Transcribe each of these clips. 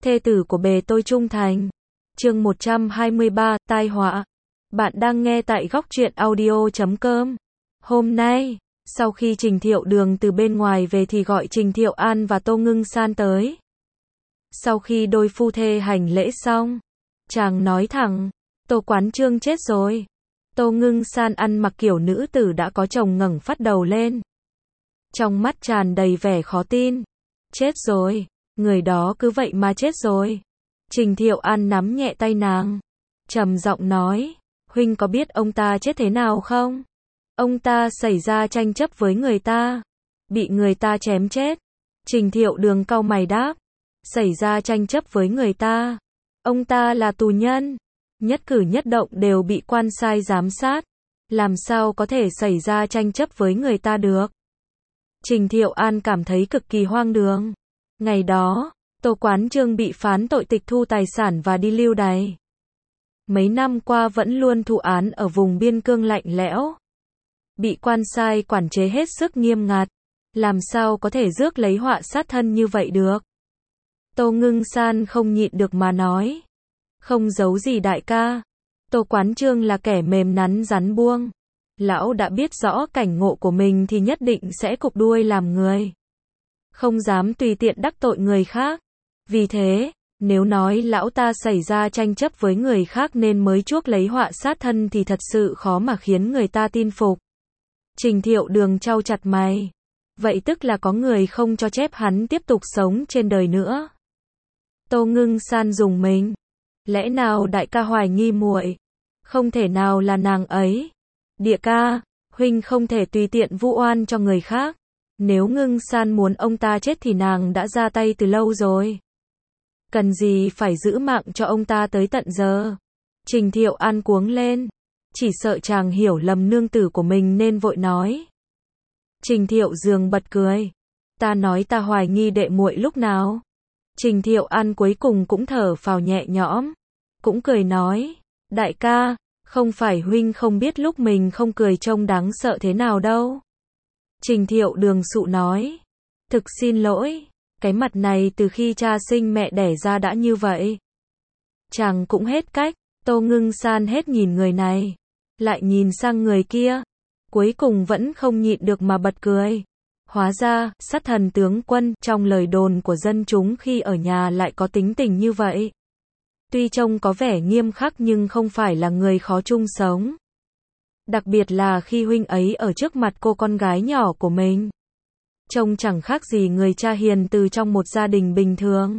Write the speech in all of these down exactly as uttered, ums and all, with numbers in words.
thê tử của bề tôi trung thành. Chương một trăm hai mươi ba, tai họa. Bạn đang nghe tại góc truyện audio chấm com. Hôm nay, sau khi Trình Thiệu Đường từ bên ngoài về thì gọi Trình Thiệu An và Tô Ngưng San tới. Sau khi đôi phu thê hành lễ xong, chàng nói thẳng, Tô Quán Trương chết rồi. Tô Ngưng San ăn mặc kiểu nữ tử đã có chồng ngẩng phát đầu lên. Trong mắt tràn đầy vẻ khó tin. Chết rồi, người đó cứ vậy mà chết rồi. Trình Thiệu An nắm nhẹ tay nàng, trầm giọng nói, huynh có biết ông ta chết thế nào không? Ông ta xảy ra tranh chấp với người ta, bị người ta chém chết. Trình Thiệu Đường cau mày đáp, xảy ra tranh chấp với người ta. Ông ta là tù nhân, nhất cử nhất động đều bị quan sai giám sát, làm sao có thể xảy ra tranh chấp với người ta được? Trình Thiệu An cảm thấy cực kỳ hoang đường. Ngày đó, Tô Quán Trương bị phán tội tịch thu tài sản và đi lưu đày. Mấy năm qua vẫn luôn thụ án ở vùng biên cương lạnh lẽo. Bị quan sai quản chế hết sức nghiêm ngặt. Làm sao có thể rước lấy họa sát thân như vậy được? Tô Ngưng San không nhịn được mà nói. Không giấu gì đại ca. Tô Quán Trương là kẻ mềm nắn rắn buông. Lão đã biết rõ cảnh ngộ của mình thì nhất định sẽ cụp đuôi làm người. Không dám tùy tiện đắc tội người khác. Vì thế, nếu nói lão ta xảy ra tranh chấp với người khác nên mới chuốc lấy họa sát thân thì thật sự khó mà khiến người ta tin phục. Trình Thiệu Đường chau chặt mày. Vậy tức là có người không cho phép hắn tiếp tục sống trên đời nữa. Tô Ngưng San dùng mình. Lẽ nào đại ca hoài nghi muội? Không thể nào là nàng ấy. Địa ca, huynh không thể tùy tiện vu oan cho người khác. Nếu Ngưng San muốn ông ta chết thì nàng đã ra tay từ lâu rồi. Cần gì phải giữ mạng cho ông ta tới tận giờ? Trình Thiệu An cuống lên. Chỉ sợ chàng hiểu lầm nương tử của mình nên vội nói. Trình Thiệu Dường bật cười. Ta nói ta hoài nghi đệ muội lúc nào? Trình Thiệu An cuối cùng cũng thở phào nhẹ nhõm. Cũng cười nói. Đại ca, không phải huynh không biết lúc mình không cười trông đáng sợ thế nào đâu. Trình Thiệu Đường sụ nói. Thực xin lỗi, cái mặt này từ khi cha sinh mẹ đẻ ra đã như vậy. Chàng cũng hết cách. Tô Ngưng San hết nhìn người này, lại nhìn sang người kia, cuối cùng vẫn không nhịn được mà bật cười. Hóa ra, sát thần tướng quân trong lời đồn của dân chúng khi ở nhà lại có tính tình như vậy. Tuy trông có vẻ nghiêm khắc nhưng không phải là người khó chung sống. Đặc biệt là khi huynh ấy ở trước mặt cô con gái nhỏ của mình. Trông chẳng khác gì người cha hiền từ trong một gia đình bình thường.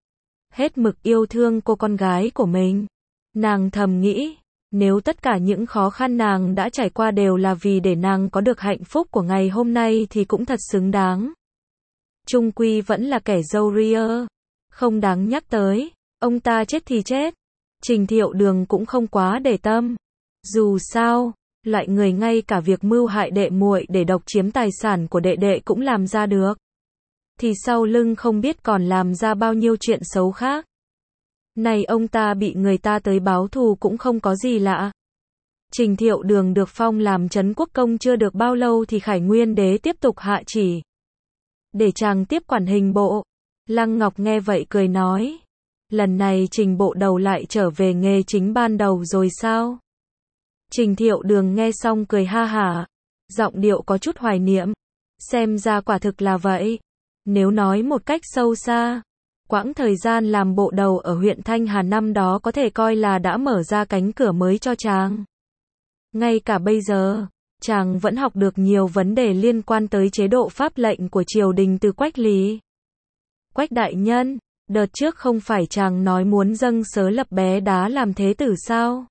Hết mực yêu thương cô con gái của mình. Nàng thầm nghĩ, nếu tất cả những khó khăn nàng đã trải qua đều là vì để nàng có được hạnh phúc của ngày hôm nay thì cũng thật xứng đáng. Chung quy vẫn là kẻ dâu ria, không đáng nhắc tới, ông ta chết thì chết. Trình Thiệu Đường cũng không quá để tâm. Dù sao, loại người ngay cả việc mưu hại đệ muội để độc chiếm tài sản của đệ đệ cũng làm ra được. Thì sau lưng không biết còn làm ra bao nhiêu chuyện xấu khác. Này ông ta bị người ta tới báo thù cũng không có gì lạ. Trình Thiệu Đường được phong làm trấn quốc công chưa được bao lâu thì Khải Nguyên đế tiếp tục hạ chỉ. Để chàng tiếp quản hình bộ. Lăng Ngọc nghe vậy cười nói. Lần này Trình bộ đầu lại trở về nghề chính ban đầu rồi sao? Trình Thiệu Đường nghe xong cười ha hả. Giọng điệu có chút hoài niệm. Xem ra quả thực là vậy. Nếu nói một cách sâu xa, quãng thời gian làm bộ đầu ở huyện Thanh Hà năm đó có thể coi là đã mở ra cánh cửa mới cho chàng. Ngay cả bây giờ, chàng vẫn học được nhiều vấn đề liên quan tới chế độ pháp lệnh của triều đình từ Quách Lý. Quách đại nhân, đợt trước không phải chàng nói muốn dâng sớ lập bé đá làm thế tử sao?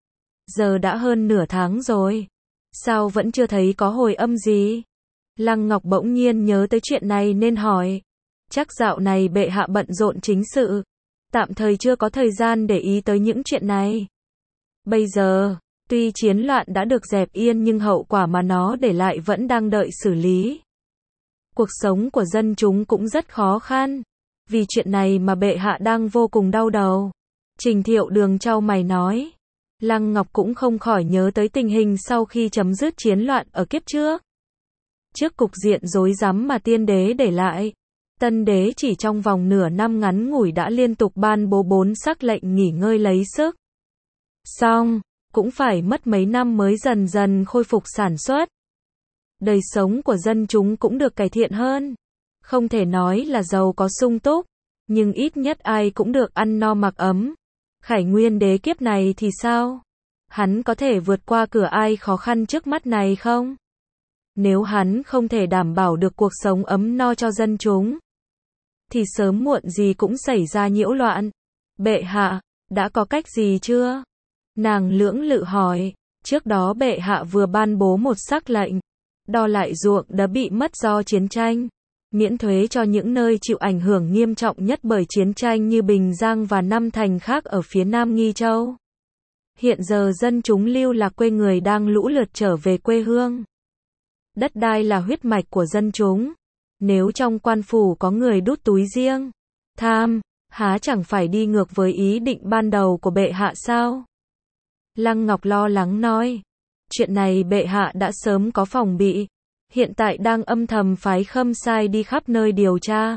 Giờ đã hơn nửa tháng rồi. Sao vẫn chưa thấy có hồi âm gì? Lăng Ngọc bỗng nhiên nhớ tới chuyện này nên hỏi. Chắc dạo này bệ hạ bận rộn chính sự. Tạm thời chưa có thời gian để ý tới những chuyện này. Bây giờ, tuy chiến loạn đã được dẹp yên nhưng hậu quả mà nó để lại vẫn đang đợi xử lý. Cuộc sống của dân chúng cũng rất khó khăn. Vì chuyện này mà bệ hạ đang vô cùng đau đầu. Trình Thiệu Đường chau mày nói. Lăng Ngọc cũng không khỏi nhớ tới tình hình sau khi chấm dứt chiến loạn ở kiếp trước. Trước cục diện rối rắm mà tiên đế để lại, Tân đế chỉ trong vòng nửa năm ngắn ngủi đã liên tục ban bố bốn sắc lệnh nghỉ ngơi lấy sức. Xong, cũng phải mất mấy năm mới dần dần khôi phục sản xuất. Đời sống của dân chúng cũng được cải thiện hơn. Không thể nói là giàu có sung túc, nhưng ít nhất ai cũng được ăn no mặc ấm. Khải Nguyên đế kiếp này thì sao? Hắn có thể vượt qua cửa ai khó khăn trước mắt này không? Nếu hắn không thể đảm bảo được cuộc sống ấm no cho dân chúng, thì sớm muộn gì cũng xảy ra nhiễu loạn. Bệ hạ, đã có cách gì chưa? Nàng lưỡng lự hỏi. Trước đó bệ hạ vừa ban bố một sắc lệnh, đo lại ruộng đã bị mất do chiến tranh, miễn thuế cho những nơi chịu ảnh hưởng nghiêm trọng nhất bởi chiến tranh như Bình Giang và năm thành khác ở phía Nam Nghi Châu. Hiện giờ dân chúng lưu lạc quê người đang lũ lượt trở về quê hương. Đất đai là huyết mạch của dân chúng. Nếu trong quan phủ có người đút túi riêng, tham, há chẳng phải đi ngược với ý định ban đầu của bệ hạ sao? Lăng Ngọc lo lắng nói. Chuyện này bệ hạ đã sớm có phòng bị. Hiện tại đang âm thầm phái khâm sai đi khắp nơi điều tra.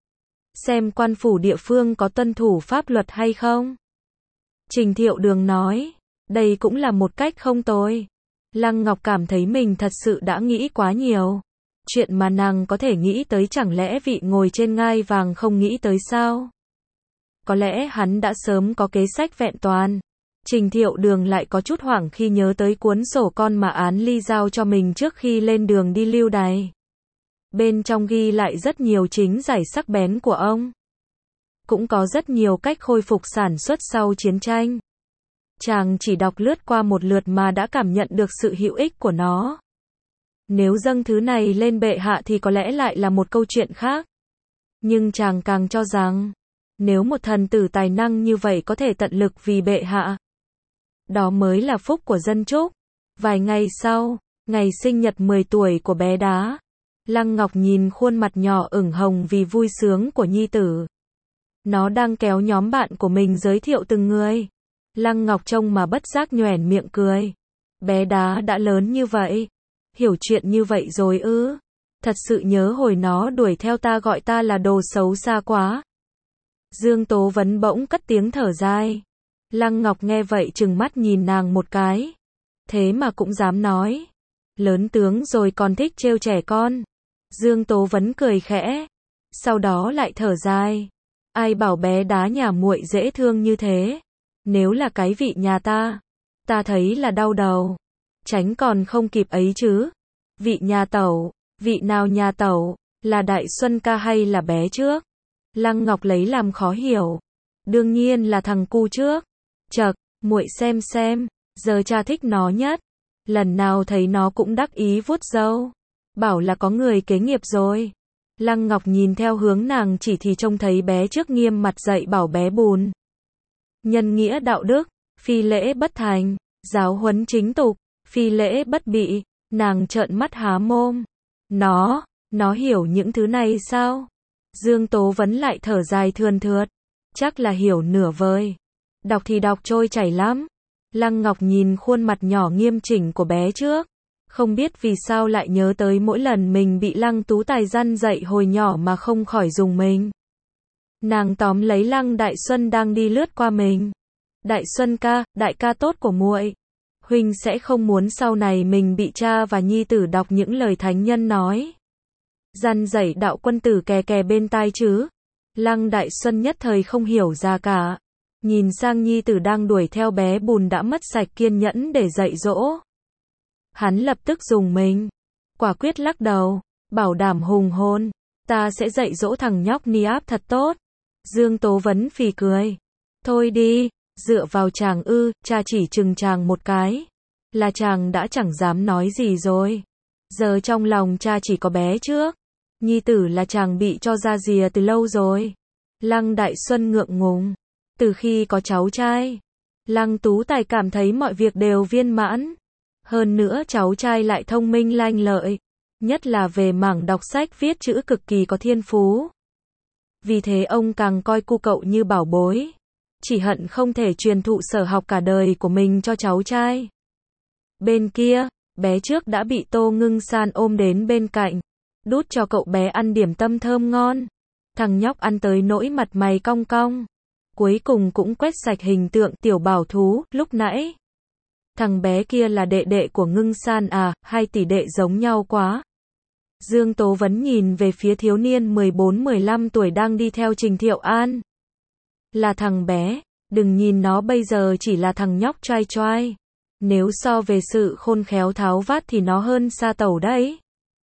Xem quan phủ địa phương có tuân thủ pháp luật hay không? Trình Thiệu Đường nói. Đây cũng là một cách không tồi. Lăng Ngọc cảm thấy mình thật sự đã nghĩ quá nhiều. Chuyện mà nàng có thể nghĩ tới chẳng lẽ vị ngồi trên ngai vàng không nghĩ tới sao? Có lẽ hắn đã sớm có kế sách vẹn toàn. Trình Thiệu Đường lại có chút hoảng khi nhớ tới cuốn sổ con mà Án Ly giao cho mình trước khi lên đường đi lưu đày. Bên trong ghi lại rất nhiều chính giải sắc bén của ông. Cũng có rất nhiều cách khôi phục sản xuất sau chiến tranh. Chàng chỉ đọc lướt qua một lượt mà đã cảm nhận được sự hữu ích của nó. Nếu dâng thứ này lên bệ hạ thì có lẽ lại là một câu chuyện khác. Nhưng chàng càng cho rằng, nếu một thần tử tài năng như vậy có thể tận lực vì bệ hạ, đó mới là phúc của dân Trúc. Vài ngày sau, ngày sinh nhật mười tuổi của bé Đá, Lăng Ngọc nhìn khuôn mặt nhỏ ửng hồng vì vui sướng của nhi tử. Nó đang kéo nhóm bạn của mình giới thiệu từng người. Lăng Ngọc trông mà bất giác nhoẻn miệng cười. Bé Đá đã lớn như vậy, hiểu chuyện như vậy rồi ư? Thật sự nhớ hồi nó đuổi theo ta gọi ta là đồ xấu xa quá. Dương Tố Vấn bỗng cất tiếng thở dài. Lăng Ngọc nghe vậy trừng mắt nhìn nàng một cái. Thế mà cũng dám nói. Lớn tướng rồi còn thích trêu trẻ con. Dương Tố Vấn cười khẽ. Sau đó lại thở dài. Ai bảo bé Đá nhà muội dễ thương như thế. Nếu là cái vị nhà ta, ta thấy là đau đầu. Tránh còn không kịp ấy chứ. Vị nhà tẩu, vị nào nhà tẩu, là Đại Xuân ca hay là bé trước? Lăng Ngọc lấy làm khó hiểu. Đương nhiên là thằng cu trước. Chậc, muội xem xem, giờ cha thích nó nhất. Lần nào thấy nó cũng đắc ý vuốt râu. Bảo là có người kế nghiệp rồi. Lăng Ngọc nhìn theo hướng nàng chỉ thì trông thấy bé trước nghiêm mặt dạy bảo bé Bùn. Nhân nghĩa đạo đức, phi lễ bất thành, giáo huấn chính tục, phi lễ bất bị. Nàng trợn mắt há mồm. Nó, nó hiểu những thứ này sao? Dương Tố Vấn lại thở dài thườn thượt. Chắc là hiểu nửa vời. Đọc thì đọc trôi chảy lắm. Lăng Ngọc nhìn khuôn mặt nhỏ nghiêm chỉnh của bé trước. Không biết vì sao lại nhớ tới mỗi lần mình bị Lăng Tú Tài răn dạy hồi nhỏ mà không khỏi dùng mình. Nàng tóm lấy Lăng Đại Xuân đang đi lướt qua mình. Đại Xuân ca, đại ca tốt của muội. Huynh sẽ không muốn sau này mình bị cha và nhi tử đọc những lời thánh nhân nói. Răn dạy đạo quân tử kè kè bên tai chứ. Lăng Đại Xuân nhất thời không hiểu ra cả. Nhìn sang nhi tử đang đuổi theo bé Bùn đã mất sạch kiên nhẫn để dạy dỗ. Hắn lập tức dùng mình. Quả quyết lắc đầu. Bảo đảm hùng hồn. Ta sẽ dạy dỗ thằng nhóc ni áp thật tốt. Dương Tố Vấn phì cười. Thôi đi, dựa vào chàng ư, cha chỉ chừng chàng một cái. Là chàng đã chẳng dám nói gì rồi. Giờ trong lòng cha chỉ có bé trước. Nhi tử là chàng bị cho ra rìa từ lâu rồi. Lăng Đại Xuân ngượng ngùng. Từ khi có cháu trai, Lăng Tú Tài cảm thấy mọi việc đều viên mãn. Hơn nữa cháu trai lại thông minh lanh lợi. Nhất là về mảng đọc sách viết chữ cực kỳ có thiên phú. Vì thế ông càng coi cu cậu như bảo bối. Chỉ hận không thể truyền thụ sở học cả đời của mình cho cháu trai. Bên kia, bé trước đã bị Tô Ngưng San ôm đến bên cạnh. Đút cho cậu bé ăn điểm tâm thơm ngon. Thằng nhóc ăn tới nỗi mặt mày cong cong. Cuối cùng cũng quét sạch hình tượng tiểu bảo thú lúc nãy. Thằng bé kia là đệ đệ của Ngưng San à, hai tỷ đệ giống nhau quá. Dương Tố Vấn nhìn về phía thiếu niên mười bốn mười lăm tuổi đang đi theo Trình Thiệu An. Là thằng bé, đừng nhìn nó bây giờ chỉ là thằng nhóc trai trai. Nếu so về sự khôn khéo tháo vát thì nó hơn xa tẩu đấy.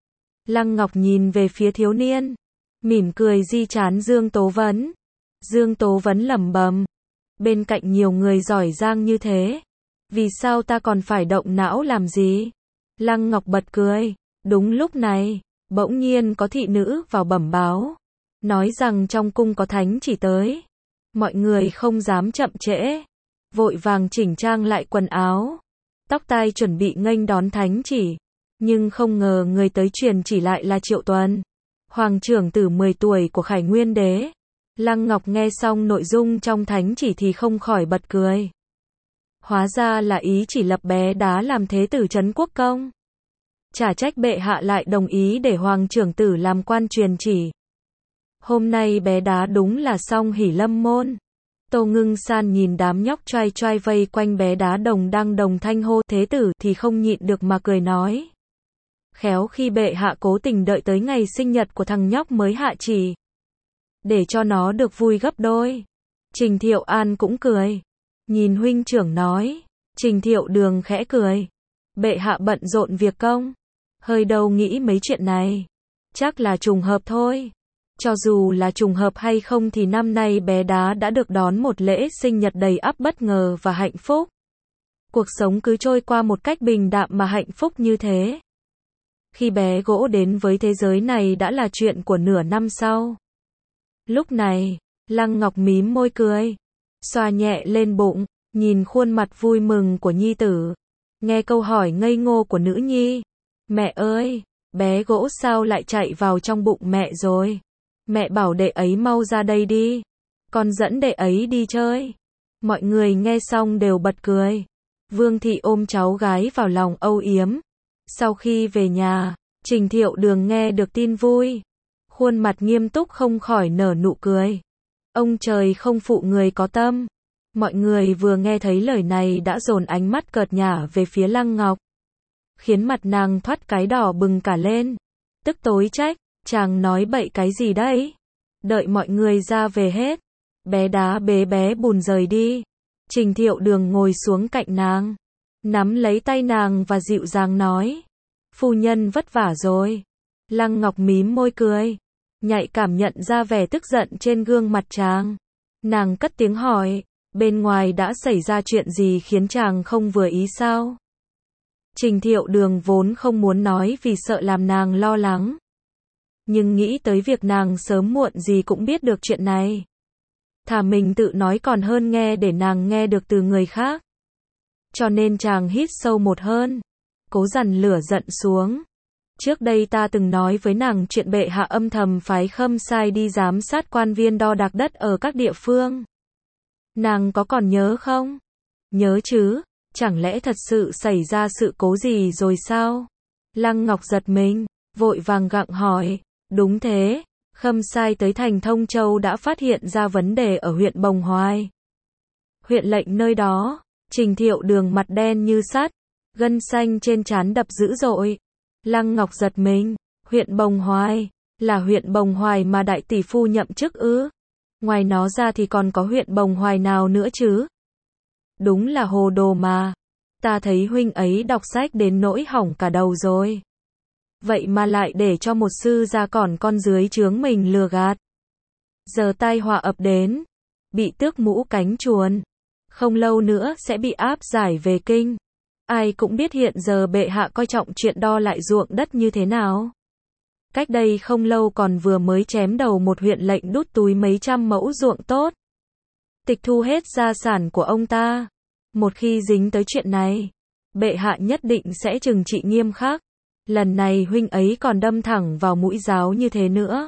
Lăng Ngọc nhìn về phía thiếu niên, mỉm cười di chán Dương Tố Vấn. Dương Tố Vấn lẩm bẩm, bên cạnh nhiều người giỏi giang như thế, vì sao ta còn phải động não làm gì? Lăng Ngọc bật cười. Đúng lúc này, bỗng nhiên có thị nữ vào bẩm báo, nói rằng trong cung có thánh chỉ tới. Mọi người không dám chậm trễ, vội vàng chỉnh trang lại quần áo, tóc tai chuẩn bị nghênh đón thánh chỉ. Nhưng không ngờ người tới truyền chỉ lại là Triệu Tuần, hoàng trưởng tử mười tuổi của Khải Nguyên Đế. Lăng Ngọc nghe xong nội dung trong thánh chỉ thì không khỏi bật cười. Hóa ra là ý chỉ lập bé đá làm thế tử trấn quốc công. Chả trách bệ hạ lại đồng ý để hoàng trưởng tử làm quan truyền chỉ. Hôm nay bé đá đúng là song hỷ lâm môn. Tô Ngưng San nhìn đám nhóc trai trai vây quanh bé đá đồng đang đồng thanh hô thế tử thì không nhịn được mà cười nói. Khéo khi bệ hạ cố tình đợi tới ngày sinh nhật của thằng nhóc mới hạ chỉ, để cho nó được vui gấp đôi. Trình Thiệu An cũng cười, nhìn huynh trưởng nói. Trình Thiệu Đường khẽ cười. Bệ hạ bận rộn việc công, hơi đâu nghĩ mấy chuyện này. Chắc là trùng hợp thôi. Cho dù là trùng hợp hay không thì năm nay bé đá đã được đón một lễ sinh nhật đầy ắp bất ngờ và hạnh phúc. Cuộc sống cứ trôi qua một cách bình đạm mà hạnh phúc như thế. Khi bé gỗ đến với thế giới này đã là chuyện của nửa năm sau. Lúc này, Lăng Ngọc mím môi cười, xoa nhẹ lên bụng, nhìn khuôn mặt vui mừng của nhi tử. Nghe câu hỏi ngây ngô của nữ nhi. Mẹ ơi, bé gỗ sao lại chạy vào trong bụng mẹ rồi? Mẹ bảo đệ ấy mau ra đây đi. Con dẫn đệ ấy đi chơi. Mọi người nghe xong đều bật cười. Vương thị ôm cháu gái vào lòng âu yếm. Sau khi về nhà, Trình Thiệu Đường nghe được tin vui, khuôn mặt nghiêm túc không khỏi nở nụ cười. Ông trời không phụ người có tâm. Mọi người vừa nghe thấy lời này đã dồn ánh mắt cợt nhả về phía Lăng Ngọc, khiến mặt nàng thoát cái đỏ bừng cả lên. Tức tối trách, chàng nói bậy cái gì đấy? Đợi mọi người ra về hết, bé đá bế bé bùn rời đi. Trình Thiệu Đường ngồi xuống cạnh nàng, nắm lấy tay nàng và dịu dàng nói. Phu nhân vất vả rồi. Lăng Ngọc mím môi cười, nhạy cảm nhận ra vẻ tức giận trên gương mặt chàng. Nàng cất tiếng hỏi, bên ngoài đã xảy ra chuyện gì khiến chàng không vừa ý sao? Trình Thiệu Đường vốn không muốn nói vì sợ làm nàng lo lắng, nhưng nghĩ tới việc nàng sớm muộn gì cũng biết được chuyện này, thà mình tự nói còn hơn nghe để nàng nghe được từ người khác. Cho nên chàng hít sâu một hơi, cố dằn lửa giận xuống. Trước đây ta từng nói với nàng chuyện bệ hạ âm thầm phái Khâm Sai đi giám sát quan viên đo đạc đất ở các địa phương. Nàng có còn nhớ không? Nhớ chứ, chẳng lẽ thật sự xảy ra sự cố gì rồi sao? Lăng Ngọc giật mình, vội vàng gặng hỏi. Đúng thế, Khâm Sai tới thành Thông Châu đã phát hiện ra vấn đề ở huyện Bồng Hoài. Huyện lệnh nơi đó. Trình Thiệu Đường mặt đen như sắt, gân xanh trên trán đập dữ dội. Lăng Ngọc giật mình, huyện Bồng Hoài, là huyện Bồng Hoài mà đại tỷ phu nhậm chức ư? Ngoài nó ra thì còn có huyện Bồng Hoài nào nữa chứ? Đúng là hồ đồ mà. Ta thấy huynh ấy đọc sách đến nỗi hỏng cả đầu rồi. Vậy mà lại để cho một sư gia còn con dưới trướng mình lừa gạt. Giờ tai họa ập đến, bị tước mũ cánh chuồn. Không lâu nữa sẽ bị áp giải về kinh. Ai cũng biết hiện giờ bệ hạ coi trọng chuyện đo lại ruộng đất như thế nào. Cách đây không lâu còn vừa mới chém đầu một huyện lệnh đút túi mấy trăm mẫu ruộng tốt, tịch thu hết gia sản của ông ta. Một khi dính tới chuyện này, bệ hạ nhất định sẽ trừng trị nghiêm khắc. Lần này huynh ấy còn đâm thẳng vào mũi giáo như thế nữa.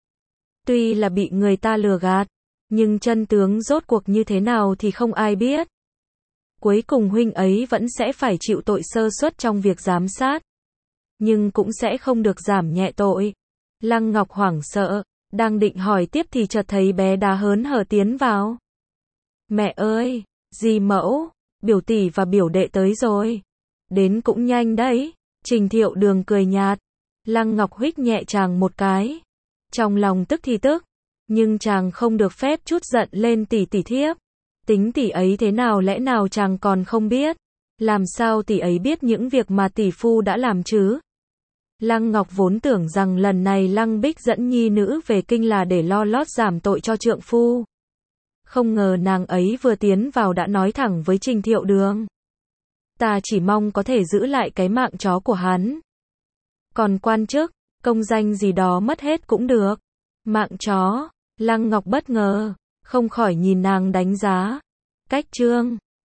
Tuy là bị người ta lừa gạt, nhưng chân tướng rốt cuộc như thế nào thì không ai biết. Cuối cùng huynh ấy vẫn sẽ phải chịu tội sơ suất trong việc giám sát, nhưng cũng sẽ không được giảm nhẹ tội. Lăng Ngọc hoảng sợ, Đang định hỏi tiếp thì chợt thấy bé Đá hớn hở tiến vào. Mẹ ơi, dì mẫu, biểu tỷ và biểu đệ tới rồi. Đến cũng nhanh đấy. Trình Thiệu Đường cười nhạt. Lăng Ngọc huých nhẹ chàng một cái. Trong lòng tức thì tức, nhưng chàng không được phép chút giận lên tỷ tỷ thiếp. Tính tỷ ấy thế nào lẽ nào chàng còn không biết. Làm sao tỷ ấy biết những việc mà tỷ phu đã làm chứ? Lăng Ngọc vốn tưởng rằng lần này Lăng Bích dẫn nhi nữ về kinh là để lo lót giảm tội cho trượng phu. Không ngờ nàng ấy vừa tiến vào đã nói thẳng với Trình Thiệu Đường. Ta chỉ mong có thể giữ lại cái mạng chó của hắn. Còn quan chức, công danh gì đó mất hết cũng được. Mạng chó, Lăng Ngọc bất ngờ, không khỏi nhìn nàng đánh giá. Cách trương,